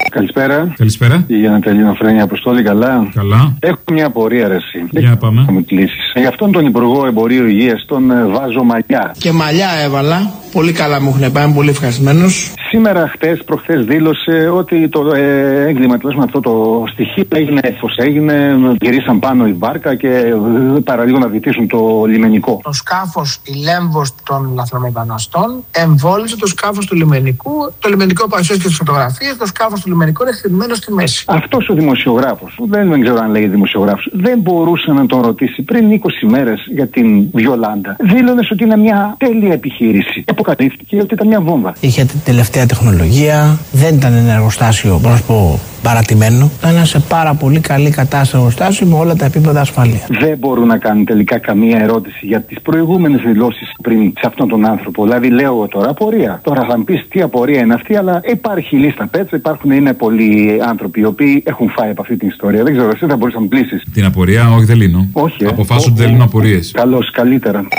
Καλησπέρα. Καλησπέρα. Για να τελειώνω, Φρένια, Αποστόλη, καλά. Καλά. Έχω μια απορία, ρε εσύ. Για να πάμε. Θα μου κλείσεις. Για αυτόν τον Υπουργό Εμπορίου Υγείας τον βάζω μαλλιά. Και μαλλιά έβαλα. Πολύ καλά μου έχουν πάει, είμαι πολύ ευχαριστημένος. Σήμερα, προχθές δήλωσε ότι το έγκλημα, τουλάχιστον αυτό το στοιχείο, έγινε εφώς έγινε. Γυρίσαν πάνω η βάρκα και παραλίγο να βυθίσουν το λιμενικό. Το σκάφος, η Λέμβος των λαθρομεταναστών, εμβόλισε το σκάφος του λιμενικού. Το λιμενικό παρουσίασε και τις φωτογραφίες. Το σκάφος του λιμενικού είναι χτυπημένο στη μέση. Αυτός ο δημοσιογράφος, δεν ξέρω αν λέει δημοσιογράφος, δεν μπορούσε να τον ρωτήσει πριν 20 μέρες για την Βιολάντα. Δήλωνε ότι είναι μια τέλεια επιχείρηση. Αποκαλύφθηκε ότι ήταν μια βόμβα. Είχε την τελευταία τεχνολογία, δεν ήταν ένα εργοστάσιο, πώς να πω, παρατημένο. Ήταν σε πάρα πολύ καλή κατάσταση εργοστάσιο με όλα τα επίπεδα ασφαλείας. Δεν μπορούν να κάνουν τελικά καμία ερώτηση για τις προηγούμενες δηλώσεις πριν σε αυτόν τον άνθρωπο. Δηλαδή, λέω εγώ τώρα απορία. Τώρα θα μου πεις τι απορία είναι αυτή, αλλά υπάρχει λίστα πέτσα, είναι πολλοί άνθρωποι οι οποίοι έχουν φάει από αυτή την ιστορία. Δεν ξέρω, εσύ θα μπορείς να μου πλήσεις. Την απορία, όχι, δεν λύνω. Όχι. Αποφάσου ότι δεν λύνω απορίες. Καλώς, καλύτερα.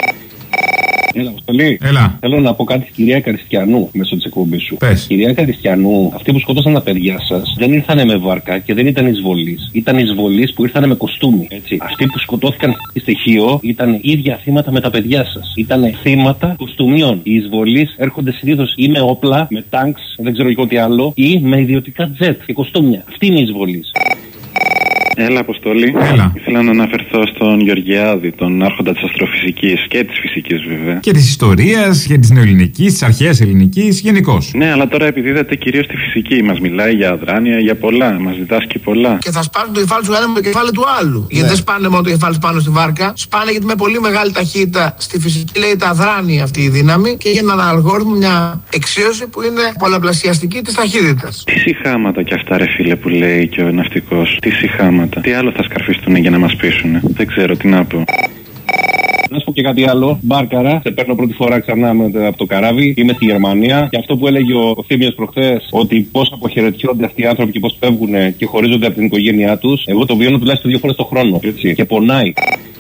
Έλα, Αποστολή. Έλα. Θέλω να πω κάτι στην κυρία Καριστιανού μέσω της εκπομπής σου. Πες. Κυρία Καριστιανού, αυτοί που σκότωσαν τα παιδιά σας δεν ήρθανε με βάρκα και δεν ήταν εισβολείς. Ήταν εισβολείς που ήρθανε με κοστούμι. Έτσι. Αυτοί που σκοτώθηκαν στη στοιχείο ήταν ίδια θύματα με τα παιδιά σας. Ήταν θύματα κοστούμιων. Οι εισβολείς έρχονται συνήθως ή με όπλα, με τάγκς, δεν ξέρω εγώ τι άλλο, ή με ιδιωτικά τζετ και κοστούμια. Αυτή είναι οι εισβολείς. Έλα, Αποστολή. Έλα. Ήθελα να αναφερθώ στον Γεωργιάδη, τον άρχοντα της αστροφυσικής και της φυσικής, βέβαια. Και της ιστορίας, και της νεοελληνικής, της αρχαίας ελληνικής, γενικώς. Ναι, αλλά τώρα επιδίδεται κυρίως στη φυσική. Μας μιλάει για αδράνεια, για πολλά. Μας διδάσκει πολλά. Και θα σπάσουν το κεφάλι του ένα με το κεφάλι του άλλου. Γιατί δεν σπάνε μόνο το κεφάλι του πάνω στη βάρκα. Σπάνε γιατί με πολύ μεγάλη ταχύτητα στη φυσική λέει τα αδράνει αυτή η δύναμη και για έναν αλγόριθμο μια εξίωση που είναι πολλαπλασιαστική της ταχύτητας. Τι σιχάματα κι αυτά, ρε φίλε, που λέει και ο ναυτικός. Τι σιχάματα. Τι άλλο θα σκαρφιστούν για να μας πείσουνε. Δεν ξέρω τι να πω. Να σου πω και κάτι άλλο. Μπάρκαρα, σε παίρνω πρώτη φορά ξανά από το καράβι. Είμαι στη Γερμανία. Και αυτό που έλεγε ο Θήμιος προχθές, ότι πώς αποχαιρετιόνται αυτοί οι άνθρωποι και πώς φεύγουν και χωρίζονται από την οικογένειά τους, εγώ το βιώνω τουλάχιστον 2 φορές το χρόνο. Έτσι. Και πονάει.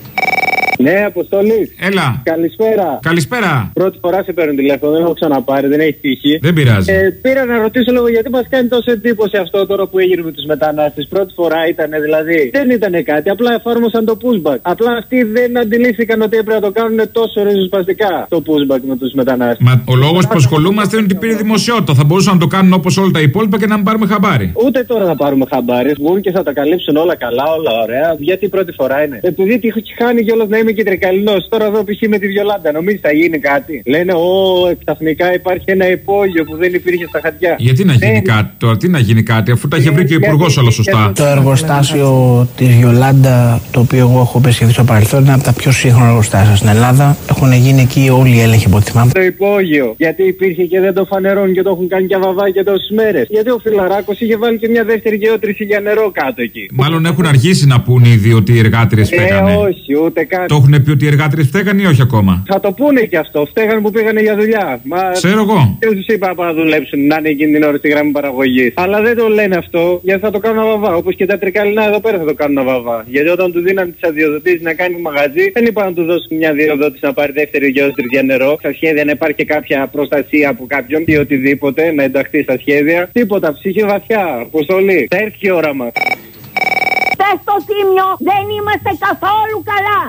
Ναι, Αποστολή. Έλα. Καλησπέρα. Καλησπέρα. Πρώτη φορά σε παίρνω τηλέφωνο, δεν έχω ξαναπάρει, δεν έχει τύχει. Δεν πειράζει. Πήρα να ρωτήσω λίγο γιατί μας κάνει τόσο εντύπωση αυτό τώρα που έγινε με τους μετανάστες. Πρώτη φορά ήταν δηλαδή. Δεν ήταν κάτι, απλά εφάρμοσαν το pushback. Απλά αυτοί δεν αντιλήφθηκαν ότι έπρεπε να το κάνουν τόσο ριζοσπαστικά το pushback με τους μετανάστες. Μα ο λόγος που ασχολούμαστε είναι ότι πήρε δημοσιότητα. Θα μπορούσαν να το κάνουν όπως όλα τα υπόλοιπα και να μην πάρουμε χαμπάρι. Ούτε τώρα θα πάρουμε χαμπάρι. Βγουν και θα τα καλύψουν όλα καλά, όλα ωραία. Γιατί πρώτη φορά είναι. Επειδή τη χάνει κιόλας να είμαι και τρικαλινός. Τώρα εδώ π.χ. με τη Βιολάντα, νομίζεις θα γίνει κάτι. Λένε, ξαφνικά υπάρχει ένα υπόγειο που δεν υπήρχε στα χαρτιά. Γιατί να γίνει κάτι τώρα, τι να γίνει κάτι, αφού τα είχε βρει και ο υπουργός όλα σωστά. Το εργοστάσιο της Βιολάντα, το οποίο εγώ έχω επισκεφθεί στο παρελθόν, είναι από τα πιο σύγχρονα εργοστάσια στην Ελλάδα. Έχουν γίνει εκεί όλοι οι έλεγχοι από ό,τι θυμάμαι. Το υπόγειο, γιατί υπήρχε και δεν το φανερώνουν και το έχουν κάνει και αβαβάκια τόσες μέρες. Γιατί ο Φιλαράκος είχε βάλει και μια δεύτερη γεώτρηση για νερό κάτω εκεί. Μάλλον έχουν αρχίσει να πούνε ήδη ότι οι εργάτριες φταίγανε. Όχι, ούτε καν. Το έχουν πει ότι οι εργάτριες φταίγανε ή όχι ακόμα. Θα το πούνε και αυτό. Φταίγανε που πήγανε για δουλειά. Ξέρω εγώ. Και τους είπα να δουλέψουν, να είναι εκείνη την ώρα στη γραμμή παραγωγής. Αλλά δεν το λένε αυτό, γιατί θα το κάνουν αβαβά. Όπως και τα τρικαλινά εδώ πέρα θα το κάνουν αβαβά. Γιατί όταν του δίνανε τις αδειοδοτήσεις να κάνει μαγαζί, δεν είπαν να του δώσουν μια αδειοδότηση να πάρει δεύτερη γεώτρηση για νερό. Στα σχέδια να υπάρχει και κάποια προστασία από κάποιον ή οτιδήποτε να ενταχθεί στα σχέδια. Τίποτα, ψυχή βαθιά. Αποστολή. Θα έρθει η ώρα μας. Στο Θήμιο δεν είμαστε καθόλου καλά.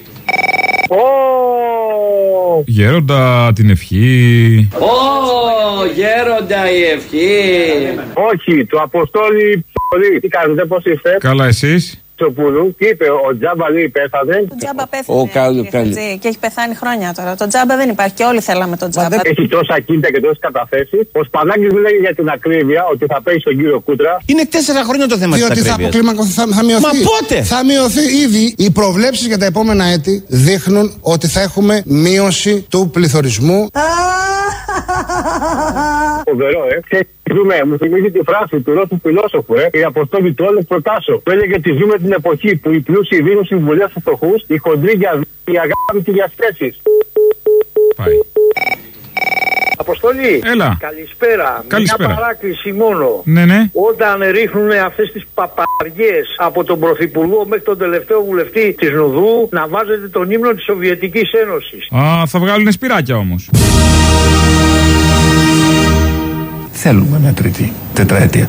Γέροντα την ευχή. Γέροντα η ευχή. Όχι, το Αποστόλη. Τι κάνετε, πώς είστε? Καλά, εσείς? Τι είπε, ο Τζάμπα λέει πέθανε. Ο Τζάμπα πέθανε και έχει πεθάνει χρόνια τώρα. Το Τζάμπα δεν υπάρχει και όλοι θέλαμε τον Τζάμπα. Έχει τόσα κίνητα και τόσες καταθέσεις. Ο Σπανάκης λέει για την ακρίβεια ότι θα πέσει στον κύριο Κούτρα. Είναι 4 χρόνια το θέμα της ακρίβειας. Διότι θα μειωθεί. Μα πότε? Θα μειωθεί ήδη. Οι προβλέψεις για τα επόμενα έτη δείχνουν ότι θα έχουμε μείωση του πληθωρισμού. Φοβερό, μου θυμίζει τη φράση του Ρώσου φιλόσοφου, η Αποστόλη του Όλεφ Προτάσο. Που έλεγε ότι ζούμε την εποχή που οι πλούσιοι δίνουν συμβουλές στους φτωχούς, οι χοντροί για η αγάπη και για σχέσεις. Πάει. Αποστολή. Έλα. Καλησπέρα. Καλησπέρα. Μια παράκληση μόνο. Ναι. Όταν ρίχνουν αυτές τις παπαριές από τον Πρωθυπουργό μέχρι τον τελευταίο βουλευτή της Νουδού, να βάζετε τον ύμνο της Σοβιετικής Ένωσης. Θα βγάλουν σπυράκια όμως. θέλουμε μια τρίτη τετραετία.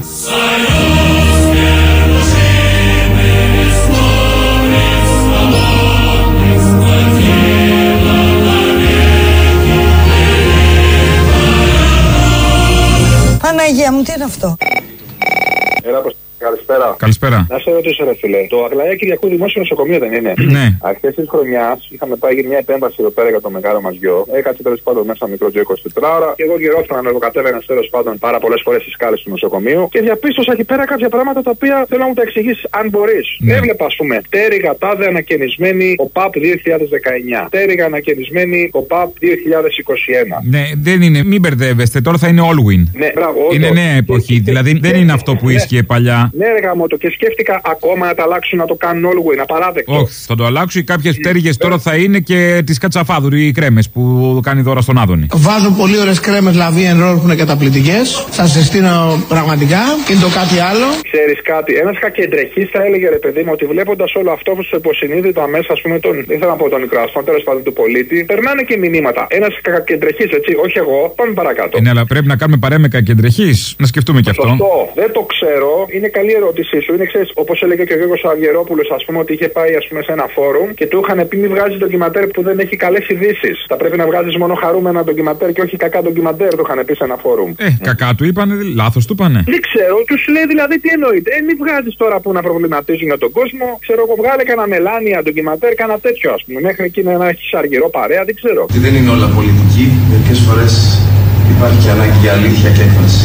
Παναγία μου, τι είναι αυτό? Καλησπέρα. Καλησπέρα. Να σε ρωτήσω, ρε φίλε. Το Αγλαία Κυριακού Δημόσιο Νοσοκομείο δεν είναι? Ναι. Αρχές της χρονιάς είχαμε πάει για μια επέμβαση εδώ πέρα για το μεγάλο μας γιο. Έκατσε τέλος πάντων μέσα μικρό τζο 24 ώρα και εγώ γυρόφθηνα να κατέβαινα τέλος πάντων πάρα πολλές φορές στις σκάλες του νοσοκομείου και διαπίστωσα εκεί πέρα κάποια πράγματα τα οποία θέλω να μου τα εξηγήσεις αν μπορείς. Ναι. Έβλεπα, ας πούμε, τέριγα τάδε ανακαινισμένη ο ΠΑΠ 2019. Τέριγα ανακαινισμένη ο ΠΑΠ 2021. Ναι, δεν είναι. Μην μπερδεύεστε, τώρα θα είναι Allwin. Ναι, μπράβο. Είναι νέα εποχή, δηλαδή δεν είναι αυτό που ίσχυε παλιά. Ναι, ρε γαμώτο, και σκέφτηκα ακόμα να τα αλλάξουν να το κάνουν Allwin, απαράδεκτο. Όχι, θα το αλλάξουν. Κάποιες πτέρυγες τώρα θα είναι και τις Κατσαφάδου, οι κρέμες που κάνει δώρα στον Άδωνη. Βάζω πολύ ωραίες κρέμες Λαβή εν ρόλ που είναι καταπληκτικές. Θα συστήνω πραγματικά. Είναι το κάτι άλλο. Ξέρεις κάτι, ένας κακεντρεχής θα έλεγε, ρε παιδί μου, ότι βλέποντας όλο αυτό στο υποσυνείδητο αμέσα, ας πούμε, δεν θέλω να πω τον Νικράστον, τέλος πάντων του πολίτη, περνάνε και μηνύματα. Ένας κακεντρεχής, έτσι, όχι εγώ, πάμε παρακάτω. Ναι, αλλά πρέπει να κάνουμε παρέα με κακεντρεχής, να σκεφτούμε και αυτό. Δεν το ξέρω, είναι καλή ερώτησή σου. Είναι, ξέρεις, όπως έλεγε και ο Γιώργος Αυγερόπουλος, ας πούμε, ότι είχε πάει, ας πούμε, σε ένα φόρουμ και του είχαν πει: μη βγάζεις ντοκιματέρ που δεν έχει καλές ειδήσεις. Θα πρέπει να βγάζεις μόνο χαρούμενα ντοκιματέρ και όχι κακά ντοκιματέρ, του είχαν πει σε ένα φόρουμ. Κακά του είπανε, λάθος του είπανε. Δεν ξέρω, τους λέει δηλαδή τι εννοείται. Μη βγάζεις τώρα που να προβληματίζουν για τον κόσμο. Ξέρω εγώ, βγάλε κανένα μελάνια ντοκιματέρ, κανένα τέτοιο, ας πούμε. Μέχρι εκεί να έχει αργυρό παρέα, δεν ξέρω. Δεν είναι όλα πολιτική, μερικές φορές υπάρχει και ανάγκη για αλήθεια και έκφραση.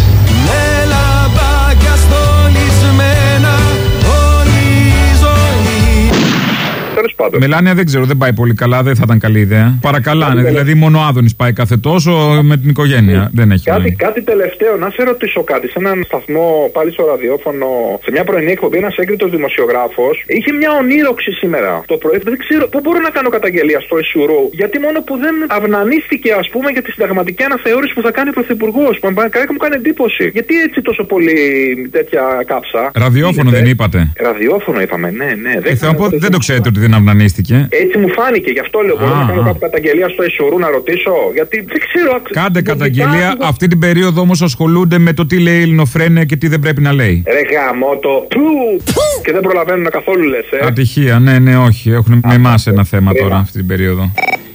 Μελάνια δεν ξέρω, δεν πάει πολύ καλά, δεν θα ήταν καλή ιδέα. Παρακαλάνε, δηλαδή μόνο ο Άδωνης πάει κάθε τόσο με την οικογένεια. Δεν έχει κάτι τελευταίο, να σε ρωτήσω κάτι. Σε έναν σταθμό, πάλι στο ραδιόφωνο, σε μια πρωινή εκπομπή, ένας έγκριτος δημοσιογράφος είχε μια ονείροξη σήμερα το πρωί. Δεν ξέρω πού μπορώ να κάνω καταγγελία στο Ισουρού. Γιατί μόνο που δεν αυνανίστηκε, ας πούμε, για τη συνταγματική αναθεώρηση που θα κάνει ο Πρωθυπουργός. Που μου κάνει εντύπωση. Γιατί έτσι τόσο πολύ τέτοια κάψα. Ραδιόφωνο δεν είπατε? Ραδιόφωνο είπαμε, ναι. Δεν το ξέρετε ότι δεν αυνανίστηκε. Έτσι μου φάνηκε, γι' αυτό λέω. Μπορώ να κάνω κάποια καταγγελία στο Ισουρού να ρωτήσω. Γιατί δεν ξέρω. Κάντε καταγγελία. Αυτή την περίοδο όμως ασχολούνται με το τι λέει η Ελληνοφρένεια και τι δεν πρέπει να λέει. Ρε γαμώτο. Και δεν προλαβαίνουν καθόλου, λες. Ατυχία, ναι, όχι. Έχουν με εμάς ένα θέμα τώρα αυτή την περίοδο.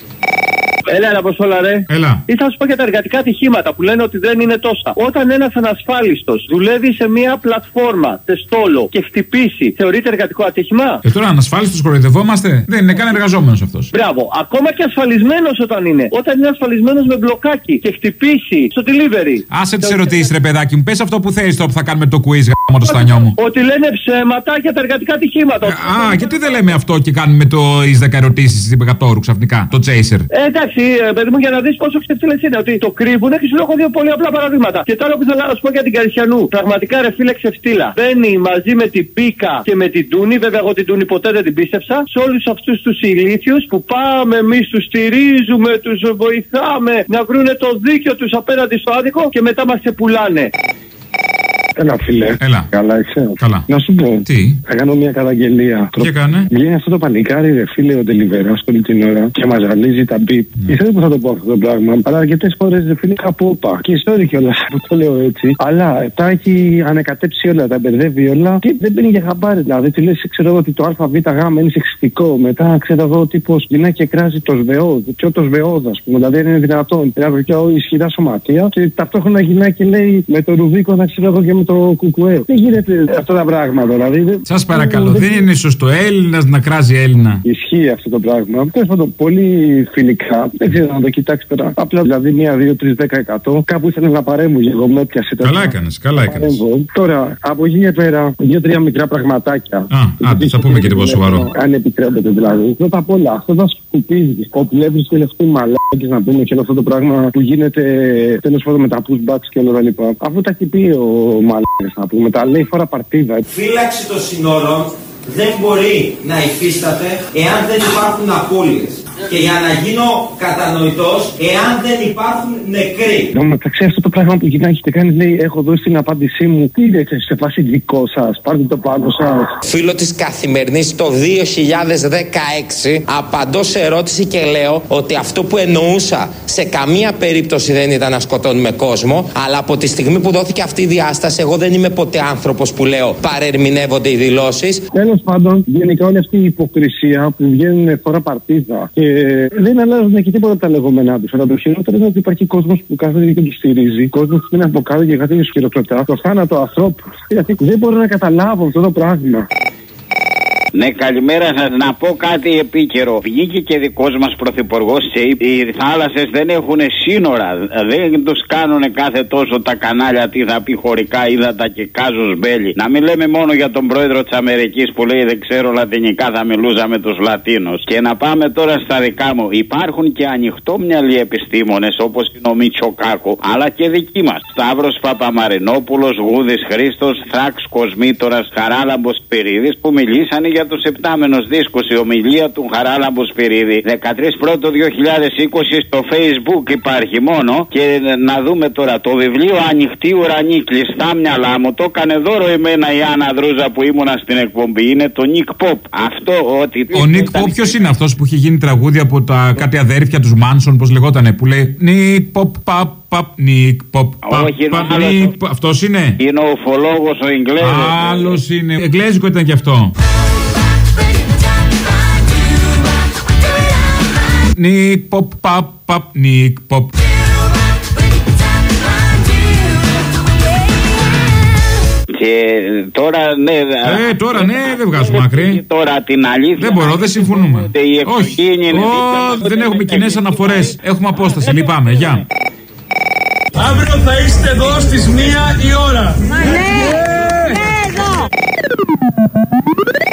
Έλα, Αποστόλα, ρε. Έλα. Ή θα σου πω για τα εργατικά ατυχήματα που λένε ότι δεν είναι τόσα. Όταν ένας ανασφάλιστος δουλεύει σε μια πλατφόρμα, τεστόλο και χτυπήσει, θεωρείται εργατικό άτυχημα? Τώρα ανασφάλιστος κοροϊδευόμαστε. Δεν είναι καν εργαζόμενος αυτός. Μπράβο. Ακόμα και ασφαλισμένος όταν είναι. Όταν είναι ασφαλισμένος με μπλοκάκι και χτυπήσει στο delivery. Άσε τις ερωτήσεις, ρε παιδάκι μου. Πες αυτό που θέλεις τώρα που θα κάνουμε το quiz, γάμο το στανιό μου. Ότι λένε ψέματα για τα εργατικά ατυχήματα. Γιατί δεν λέμε αυτό και κάνουμε τις 10 ερωτήσεις στην Πεκατόρου ξαφνικά. Το chaser. Εντάξει, παιδί μου, για να δεις πόσο ξεφτύλες είναι. Ότι το κρύβουνε και σου έχω δύο πολύ απλά παραδείγματα. Και τώρα που θέλω να σου πω για την Καρισιανού. Πραγματικά, ρε φίλε, ξεφτύλα. Μπαίνει μαζί με την Πίκα και με την Τούνη. Βέβαια, εγώ την Τούνη ποτέ δεν την πίστεψα. Σε όλους αυτούς τους ηλίθιους που πάμε εμείς, τους στηρίζουμε, τους βοηθάμε να βρούνε το δίκιο τους απέναντι στο άδικο και μετά μας ξεπουλάνε. Έλα, φίλε. Έλα. Καλά, είσαι. Καλά. Να σου πω. Τι? Θα κάνω μια καταγγελία. Τι κάνε? Βγαίνει αυτό το πανικάρι, ρε φίλε, ο Τελιβεράς όλη την ώρα και μας ζαλίζει τα μπιπ. Και ξέρω πώς θα το πω αυτό το πράγμα. Αλλά αρκετές φορές, ρε φίλε, κάπου όπα. Και sorry κιόλας που το λέω έτσι. Αλλά τα έχει ανακατέψει όλα, τα μπερδεύει όλα και δεν μπαίνει για χαμπάρι. Δηλαδή, του λες, ξέρω εγώ ότι το ΑΒΓ είναι σεξιστικό. Μετά, ξέρω εγώ, τύπος γυναίκα και κράζει το ΣΒΕΟΔ. Και το ΣΒΕΟΔ, α πούμε. Δηλαδή, είναι δυνατόν. Δηλαδή, και ισχυρά σωματεία. Και ταυτόχρονα γυναίκα λέει με το Ρουβίκο, να ξέρω εγώ και με το Κουκουέ. Δεν γίνεται αυτά τα πράγματα, δηλαδή. Σας παρακαλώ, δεν είναι σωστό Έλληνας να κράζει Έλληνα. Ισχύει αυτό το πράγμα. Τέλος πάντων, πολύ φιλικά. Δεν ξέρω να το κοιτάξει τώρα. Απλά δηλαδή 1, 2, 3, 10%. Κάπου ήθελα να παρέμβω και εγώ με έπιασε. Καλά έκανες, καλά έκανες. Τώρα, από εκεί και πέρα, 2-3 μικρά πραγματάκια. Άντε, θα πούμε και τίποτα σοβαρό. Αν επιτρέπετε δηλαδή. Πρώτα απ' όλα, αυτό θα σκουπίζει. Όπου βλέπει και λεφτοί μαλάκες να πούμε και όλο αυτό το πράγμα που γίνεται τέλος πάντων με τα pushbacks και όλα τα λοιπά. Αυτό τα έχει πει ο μαλάκες να πούμε. Τα λέει φορά παρτίδα. Φύλαξη των συνόρων δεν μπορεί να υφίσταται εάν δεν υπάρχουν απώλειες. Και για να γίνω κατανοητός, εάν δεν υπάρχουν νεκροί. Μεταξύ αυτό το πράγμα που έχετε κάνει, λέει, έχω δώσει την απάντησή μου. Τι είναι σε φάση δικό σας, πάρτε το πάνω σας. Φίλο της Καθημερινής το 2016 απαντώ σε ερώτηση και λέω ότι αυτό που εννοούσα σε καμία περίπτωση δεν ήταν να σκοτώνουμε κόσμο, αλλά από τη στιγμή που δόθηκε αυτή η διάσταση, εγώ δεν είμαι ποτέ άνθρωπος που λέω παρερμηνεύονται οι δηλώσεις. Τέλος πάντων, γενικά όλη αυτή η υποκρισία που βγαίνουν φορά παρτίδα και δεν αλλάζουν και τίποτα τα λεγόμενά τους. Αλλά το χειρότερο είναι ότι υπάρχει κόσμος που κάθεται και τους στηρίζει, κόσμος που είναι από κάτω και κάτι είναι χειροκροτά το θάνατο ανθρώπου. Γιατί δεν μπορώ να καταλάβω αυτό το πράγμα. Ναι, καλημέρα σας. Να πω κάτι επίκαιρο. Βγήκε και δικός μας πρωθυπουργός και είπε: οι θάλασσες δεν έχουν σύνορα. Δεν τους κάνουν κάθε τόσο τα κανάλια τι θα πει χωρικά ύδατα και κάζους μπέλι. Να μην λέμε μόνο για τον πρόεδρο της Αμερικής που λέει δεν ξέρω λατινικά, θα μιλούσα με τους Λατίνους. Και να πάμε τώρα στα δικά μου. Υπάρχουν και ανοιχτόμυαλοι επιστήμονες όπως είναι ο Μητσοκάκο, αλλά και δικοί μας. Σταύρος Παπαμαρινόπουλος, Γούδης Χρήστος, Θράξ Κοσμήτορας, Χαράλαμπος Σπυρίδης που μιλήσανε για τους επτάμενους δίσκους. Η ομιλία του Χαράλαμπου Σπυρίδη 13 Πρώτο 2020 στο Facebook υπάρχει μόνο. Και να δούμε τώρα το βιβλίο Ανοιχτή Ουρανή, κλειστά μυαλά μου. Το έκανε δώρο εμένα η Άννα Δρούζα που ήμουνα στην εκπομπή. Είναι το Νικ Ποπ. Αυτό ότι. Ο Νικ Ποπ ποιος είναι αυτός που έχει γίνει τραγούδι από τα κάτι αδέρφια τους Μάνσον, πώς λεγότανε, που λέει Νικ Ποπ παπ παπ Νικ Ποπ παπ Νικ. Αυτός είναι. Είναι ο ουφολόγος ο Ιγγλέζος. Άλλος είναι. Εγγλέζικο ήταν κι αυτό. Νικ Ποπ παπ παπ Νικ Ποπ. Και τώρα ναι. Τώρα ναι, δεν βγάζουμε άκρη. Τώρα την αλήθεια. Δεν μπορώ, δεν συμφωνούμε. Όχι. Δεν έχουμε κοινές αναφορές. Έχουμε απόσταση. Λυπάμαι. Γεια. Αύριο θα είστε εδώ στις 1 η ώρα. Ναι, εδώ.